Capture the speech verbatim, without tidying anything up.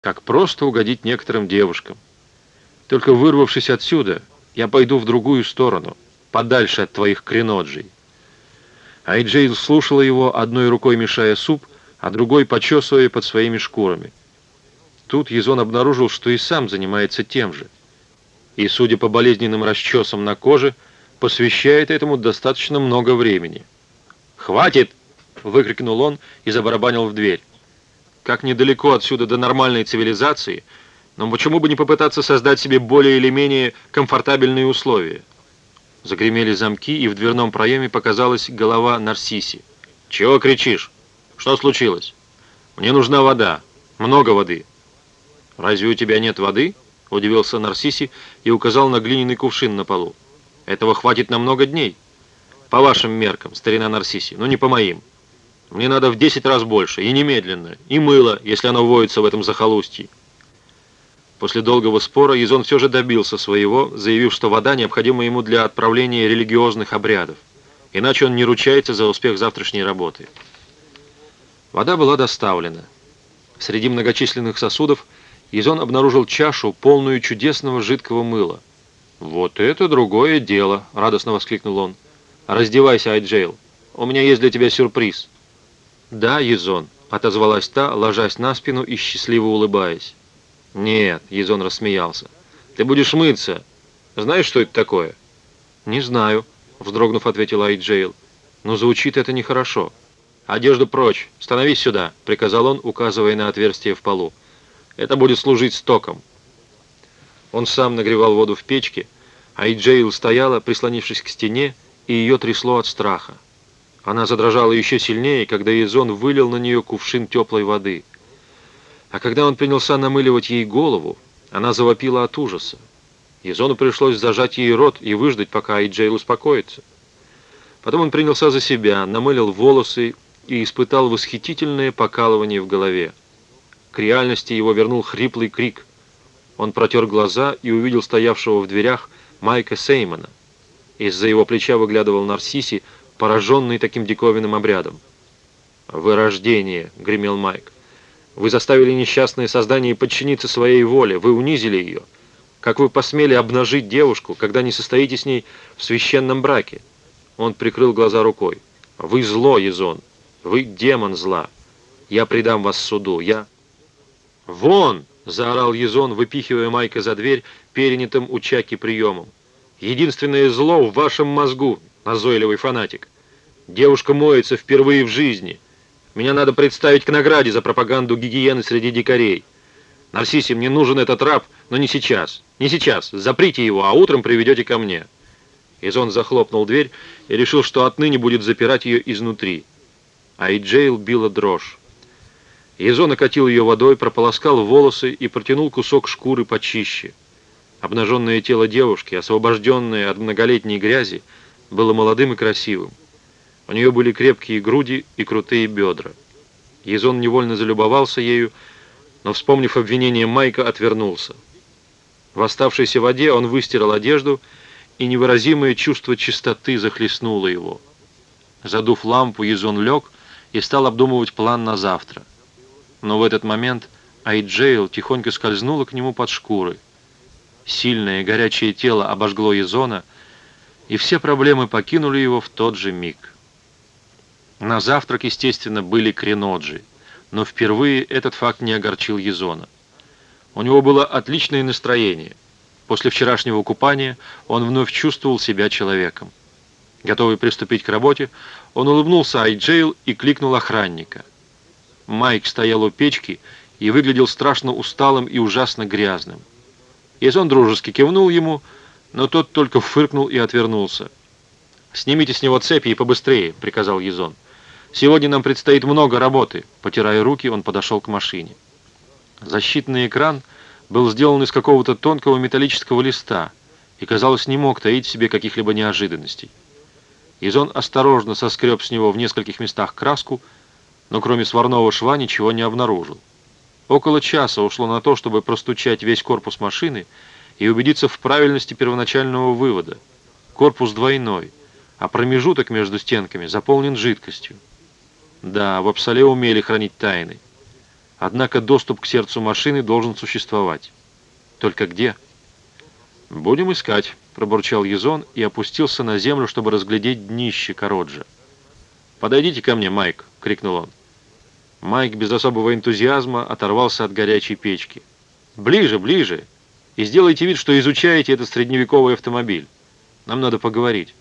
Как просто угодить некоторым девушкам. Только вырвавшись отсюда, я пойду в другую сторону, подальше от твоих креноджей. Айджейл слушала его, одной рукой мешая суп, а другой почесывая под своими шкурами. Тут Язон обнаружил, что и сам занимается тем же. И, судя по болезненным расчесам на коже, посвящает этому достаточно много времени. «Хватит!» — выкрикнул он и забарабанил в дверь. Как недалеко отсюда до нормальной цивилизации, но почему бы не попытаться создать себе более или менее комфортабельные условия? Загремели замки, и в дверном проеме показалась голова Нарсиси. «Чего кричишь? Что случилось? Мне нужна вода. Много воды». «Разве у тебя нет воды?» — удивился Нарсиси и указал на глиняный кувшин на полу. «Этого хватит на много дней. По вашим меркам, старина Нарсиси, но не по моим. Мне надо в десять раз больше, и немедленно, и мыло, если оно воется в этом захолустье». После долгого спора Язон все же добился своего, заявив, что вода необходима ему для отправления религиозных обрядов, иначе он не ручается за успех завтрашней работы. Вода была доставлена. Среди многочисленных сосудов Язон обнаружил чашу, полную чудесного жидкого мыла. «Вот это другое дело!» — радостно воскликнул он. «Раздевайся, Айджейл, у меня есть для тебя сюрприз». «Да, Язон», — отозвалась та, ложась на спину и счастливо улыбаясь. «Нет», — Язон рассмеялся, — «ты будешь мыться. Знаешь, что это такое?» «Не знаю», — вздрогнув, ответила Айджейл. «Но звучит это нехорошо». «Одежду прочь, становись сюда», — приказал он, указывая на отверстие в полу. «Это будет служить стоком». Он сам нагревал воду в печке, а Айджейл стояла, прислонившись к стене, и ее трясло от страха. Она задрожала еще сильнее, когда Язон вылил на нее кувшин теплой воды. А когда он принялся намыливать ей голову, она завопила от ужаса. Язону пришлось зажать ей рот и выждать, пока Айджейл успокоится. Потом он принялся за себя, намылил волосы и испытал восхитительное покалывание в голове. К реальности его вернул хриплый крик. Он протер глаза и увидел стоявшего в дверях Майка Сеймона. Из-за его плеча выглядывал Нарсиси, пораженный таким диковинным обрядом. «Вырождение», — гремел Майк. «Вы заставили несчастное создание подчиниться своей воле, вы унизили ее. Как вы посмели обнажить девушку, когда не состоите с ней в священном браке?» Он прикрыл глаза рукой. «Вы зло, Язон, вы демон зла. Я предам вас суду, я...» «Вон!» — заорал Язон, выпихивая Майка за дверь перенятым у Чаки приемом. «Единственное зло в вашем мозгу, назойливый фанатик. Девушка моется впервые в жизни. Меня надо представить к награде за пропаганду гигиены среди дикарей. Нарсиси, мне нужен этот раб, но не сейчас. Не сейчас. Заприте его, а утром приведете ко мне». Язон захлопнул дверь и решил, что отныне будет запирать ее изнутри. А Айджейл била дрожь. Язон окатил ее водой, прополоскал волосы и протянул кусок шкуры почище. Обнаженное тело девушки, освобожденное от многолетней грязи, было молодым и красивым. У нее были крепкие груди и крутые бедра. Язон невольно залюбовался ею, но, вспомнив обвинение Майка, отвернулся. В оставшейся воде он выстирал одежду, и невыразимое чувство чистоты захлестнуло его. Задув лампу, Язон лег и стал обдумывать план на завтра. Но в этот момент Айджейл тихонько скользнула к нему под шкурой. Сильное горячее тело обожгло Язона, и все проблемы покинули его в тот же миг. На завтрак, естественно, были креноджи, но впервые этот факт не огорчил Язона. У него было отличное настроение. После вчерашнего купания он вновь чувствовал себя человеком. Готовый приступить к работе, он улыбнулся Айджейл и кликнул охранника. Майк стоял у печки и выглядел страшно усталым и ужасно грязным. Язон дружески кивнул ему, но тот только фыркнул и отвернулся. «Снимите с него цепи и побыстрее», — приказал Язон. «Сегодня нам предстоит много работы». Потирая руки, он подошел к машине. Защитный экран был сделан из какого-то тонкого металлического листа и, казалось, не мог таить в себе каких-либо неожиданностей. Язон осторожно соскреб с него в нескольких местах краску, но кроме сварного шва ничего не обнаружил. Около часа ушло на то, чтобы простучать весь корпус машины и убедиться в правильности первоначального вывода. Корпус двойной, а промежуток между стенками заполнен жидкостью. Да, в Апсале умели хранить тайны. Однако доступ к сердцу машины должен существовать. Только где? «Будем искать», — пробурчал Язон и опустился на землю, чтобы разглядеть днище Кароджа. «Подойдите ко мне, Майк», — крикнул он. Майк без особого энтузиазма оторвался от горячей печки. «Ближе, ближе! И сделайте вид, что изучаете этот средневековый автомобиль. Нам надо поговорить».